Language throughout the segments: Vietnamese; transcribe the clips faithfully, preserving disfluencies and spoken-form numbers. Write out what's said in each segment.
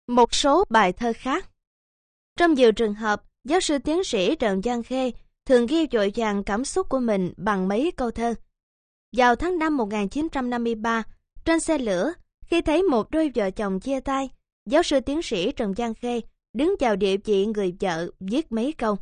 Một số bài thơ khác. Trong nhiều trường hợp, giáo sư tiến sĩ Trần Văn Khê thường ghi vội vàng cảm xúc của mình bằng mấy câu thơ. Vào tháng năm một nghìn chín trăm năm mươi ba, trên xe lửa, khi thấy một đôi vợ chồng chia tay, giáo sư tiến sĩ Trần Văn Khê đứng vào địa vị người vợ viết mấy câu.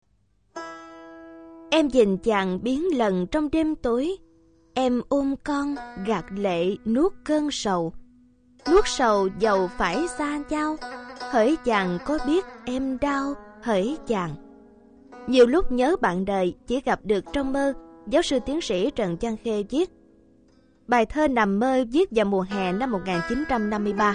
Em nhìn chàng biến lần trong đêm tối, em ôm con gạt lệ nuốt cơn sầu. Nuốt sầu dầu phải xa nhau, hỡi chàng có biết em đau, hỡi chàng. Nhiều lúc nhớ bạn đời chỉ gặp được trong mơ, giáo sư tiến sĩ Trần Văn Khê viết. Bài thơ Nằm mơ viết vào mùa hè năm một nghìn chín trăm năm mươi ba.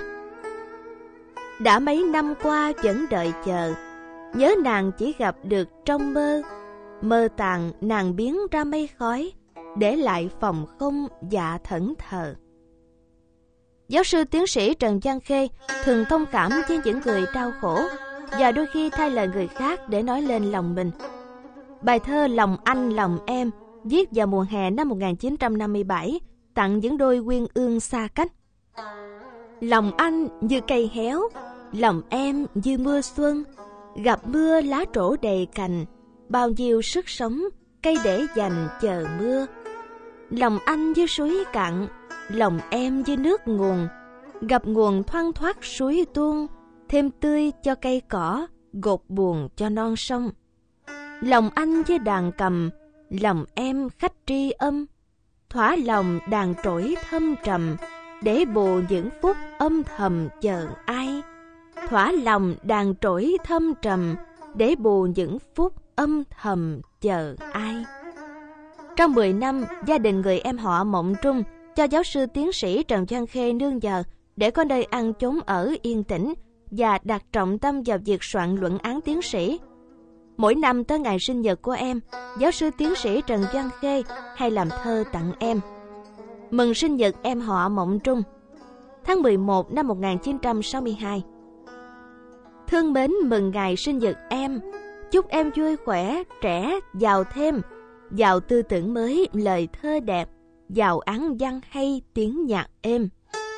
Đã mấy năm qua vẫn đợi chờ, nhớ nàng chỉ gặp được trong mơ. Mơ tàn nàng biến ra mây khói, để lại phòng không dạ thẫn thờ. Giáo sư tiến sĩ Trần Văn Khê thường thông cảm với những người đau khổ và đôi khi thay lời người khác để nói lên lòng mình. Bài thơ Lòng anh lòng em viết vào mùa hè năm một nghìn chín trăm năm mươi bảy tặng những đôi uyên ương xa cách. Lòng anh như cây héo, lòng em như mưa xuân, gặp mưa lá trổ đầy cành, bao nhiêu sức sống cây để dành chờ mưa. Lòng anh như suối cạn, lòng em như nước nguồn, gặp nguồn thoăn thoắt suối tuôn, thêm tươi cho cây cỏ, gột buồn cho non sông. Lòng anh như đàn cầm, lòng em khách tri âm, thỏa lòng đàn trỗi thâm trầm, để bù những phút âm thầm chờ ai. Thỏa lòng đàn trỗi thâm trầm, để bù những phút âm thầm chờ ai. Trong mười năm, gia đình người em họ Mộng Trung cho giáo sư tiến sĩ Trần Văn Khê nương nhờ để có nơi ăn chốn ở yên tĩnh và đặt trọng tâm vào việc soạn luận án tiến sĩ. Mỗi năm tới ngày sinh nhật của em, giáo sư tiến sĩ Trần Văn Khê hay làm thơ tặng em. Mừng sinh nhật em họ Mộng Trung, tháng mười một năm một nghìn chín trăm sáu mươi hai. Thương mến mừng ngày sinh nhật em, chúc em vui khỏe, trẻ, giàu thêm, giàu tư tưởng mới, lời thơ đẹp, giàu án văn hay, tiếng nhạc êm.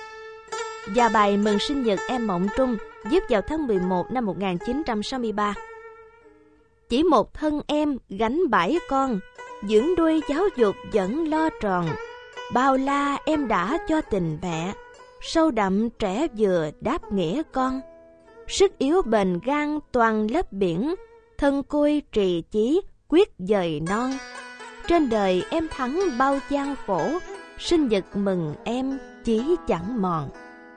Và bài mừng sinh nhật em Mộng Trung viết vào tháng mười một năm một nghìn chín trăm sáu mươi ba. Chỉ một thân em gánh bãi con, dưỡng đuôi giáo dục vẫn lo tròn. Bao la em đã cho tình mẹ, sâu đậm trẻ vừa đáp nghĩa con. Sức yếu bền gan toàn lấp biển, thân côi trì chí quyết dời non. Trên đời em thắng bao gian khổ, sinh nhật mừng em chí chẳng mòn.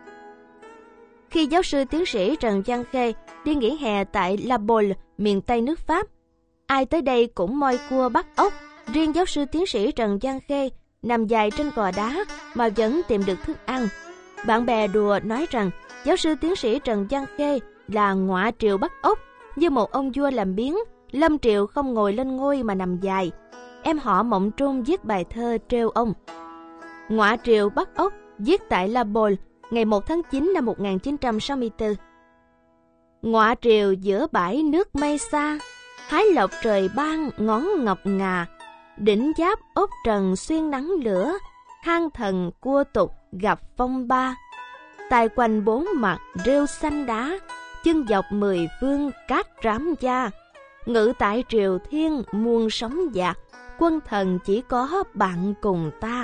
Khi giáo sư tiến sĩ Trần Văn Khê đi nghỉ hè tại La Baule, miền Tây nước Pháp, ai tới đây cũng moi cua bắt ốc. Riêng giáo sư tiến sĩ Trần Văn Khê nằm dài trên gò đá mà vẫn tìm được thức ăn. Bạn bè đùa nói rằng giáo sư tiến sĩ Trần Văn Khê là ngọa triều bắt ốc, như một ông vua làm biếng, lâm triều không ngồi lên ngôi mà nằm dài. Em họ Mộng Trung viết bài thơ trêu ông. Ngọa triều bắt ốc viết tại La Baule ngày một tháng chín năm một nghìn chín trăm sáu mươi tư. Ngọa triều giữa bãi nước mây xa, hái lộc trời ban ngón ngọc ngà. Đỉnh giáp ốc trần xuyên nắng lửa, hang thần cua tục gặp phong ba. Tài quanh bốn mặt rêu xanh đá, chân dọc mười phương cát rám da. Ngự tại triều thiên muôn sóng dạt, quân thần chỉ có bạn cùng ta.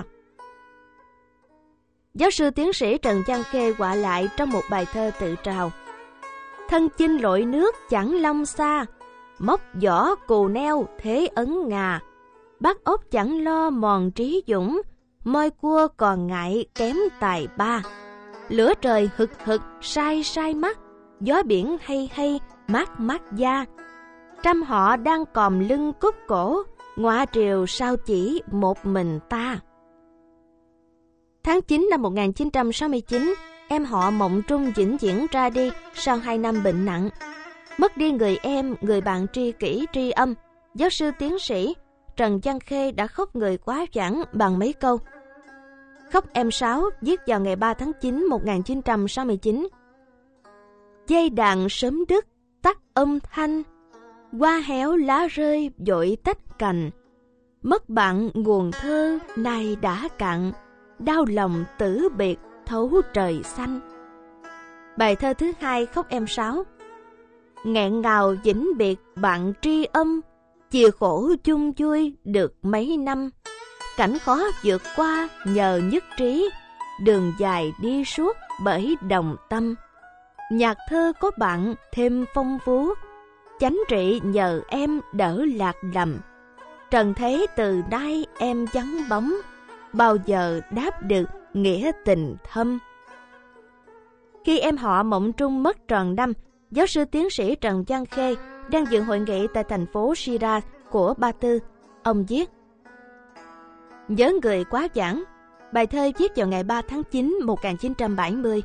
Giáo sư tiến sĩ Trần Văn Khê họa lại trong một bài thơ tự trào. Thân chinh lội nước chẳng long xa, móc vỏ cù neo thế ấn ngà. Bắt ốc chẳng lo mòn trí dũng, moi cua còn ngại kém tài ba. Lửa trời hực hực sai sai mắt, gió biển hay hay mát mát da. Trăm họ đang còm lưng cúc cổ, ngọa triều sao chỉ một mình ta. Tháng chín năm một nghìn chín trăm sáu mươi chín, em họ Mộng Trung vĩnh viễn ra đi sau hai năm bệnh nặng. Mất đi người em, người bạn tri kỷ tri âm, giáo sư tiến sĩ Trần Văn Khê đã khóc người quá vãng bằng mấy câu. Khóc em Sáu viết vào ngày ba tháng chín một nghìn chín trăm sáu mươi chín. Dây đàn sớm đứt tắt âm thanh, hoa héo lá rơi vội tách cành. Mất bạn nguồn thơ nay đã cạn, đau lòng tử biệt thấu trời xanh. Bài thơ thứ hai khóc em Sáu. Nghẹn ngào vĩnh biệt bạn tri âm, chia khổ chung vui được mấy năm. Cảnh khó vượt qua nhờ nhất trí, đường dài đi suốt bởi đồng tâm. Nhạc thơ có bạn thêm phong phú, chánh trị nhờ em đỡ lạc lầm. Trần thế từ nay em vắng bóng, bao giờ đáp được nghĩa tình thâm. Khi em họ Mộng Trung mất tròn năm, giáo sư tiến sĩ Trần Văn Khê đang dự hội nghị tại thành phố Shiraz của Ba Tư. Ông viết: Nhớ người quá vãng. Bài thơ viết vào ngày ba tháng chín một nghìn chín trăm bảy mươi.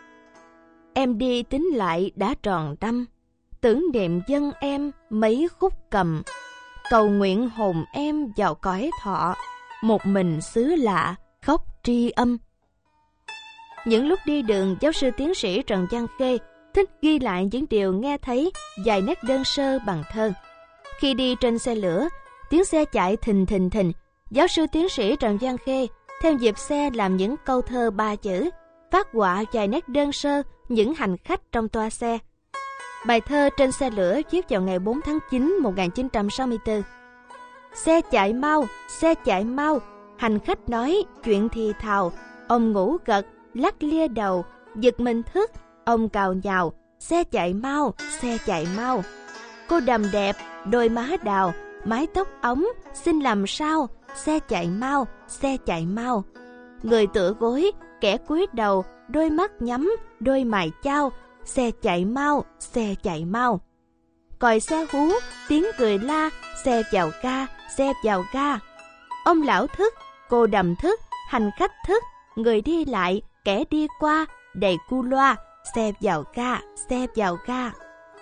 Em đi tính lại đã tròn năm, tưởng niệm dân em mấy khúc cầm. Cầu nguyện hồn em vào cõi thọ, một mình xứ lạ khóc tri âm. Những lúc đi đường, giáo sư tiến sĩ Trần Văn Khê thích ghi lại những điều nghe thấy vài nét đơn sơ bằng thơ. Khi đi trên xe lửa, tiếng xe chạy thình thình thình, giáo sư tiến sĩ Trần Văn Khê theo nhịp xe làm những câu thơ ba chữ, phát họa vài nét đơn sơ những hành khách trong toa xe. Bài thơ Trên xe lửa viết vào ngày bốn tháng chín một nghìn chín trăm sáu mươi tư. Xe chạy mau, xe chạy mau, hành khách nói chuyện thì thào. Ông ngủ gật, lắc lia đầu, giật mình thức, ông cào nhào. Xe chạy mau, xe chạy mau. Cô đầm đẹp, đôi má đào, mái tóc ống, xin làm sao. Xe chạy mau, xe chạy mau. Người tựa gối, kẻ cúi đầu, đôi mắt nhắm, đôi mày chao. Xe chạy mau, xe chạy mau. Còi xe hú, tiếng cười la, xe vào ga, xe vào ga. Ông lão thức, cô đầm thức, hành khách thức, người đi lại, kẻ đi qua, đầy cu loa, xe vào ga, xe vào ga.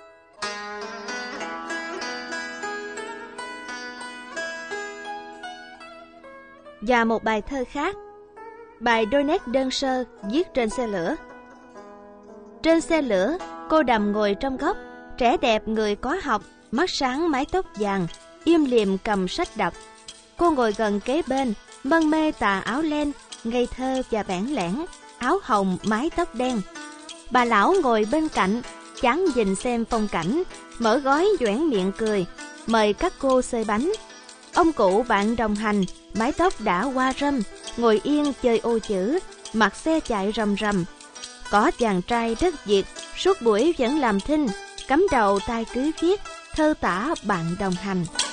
Và một bài thơ khác, bài Đôi nét đơn sơ viết trên xe lửa. Trên xe lửa, cô đầm ngồi trong góc, trẻ đẹp người có học, mắt sáng mái tóc vàng, im lìm cầm sách đọc. Cô ngồi gần kế bên, mân mê tà áo len, ngây thơ và bẽn lẽn, áo hồng mái tóc đen. Bà lão ngồi bên cạnh, chán nhìn xem phong cảnh, mở gói nhoẻn miệng cười, mời các cô xơi bánh. Ông cụ bạn đồng hành, mái tóc đã qua râm, ngồi yên chơi ô chữ, mặt xe chạy rầm rầm. Có chàng trai rất Việt, suốt buổi vẫn làm thinh, cắm đầu tay cứ viết, thơ tả bạn đồng hành.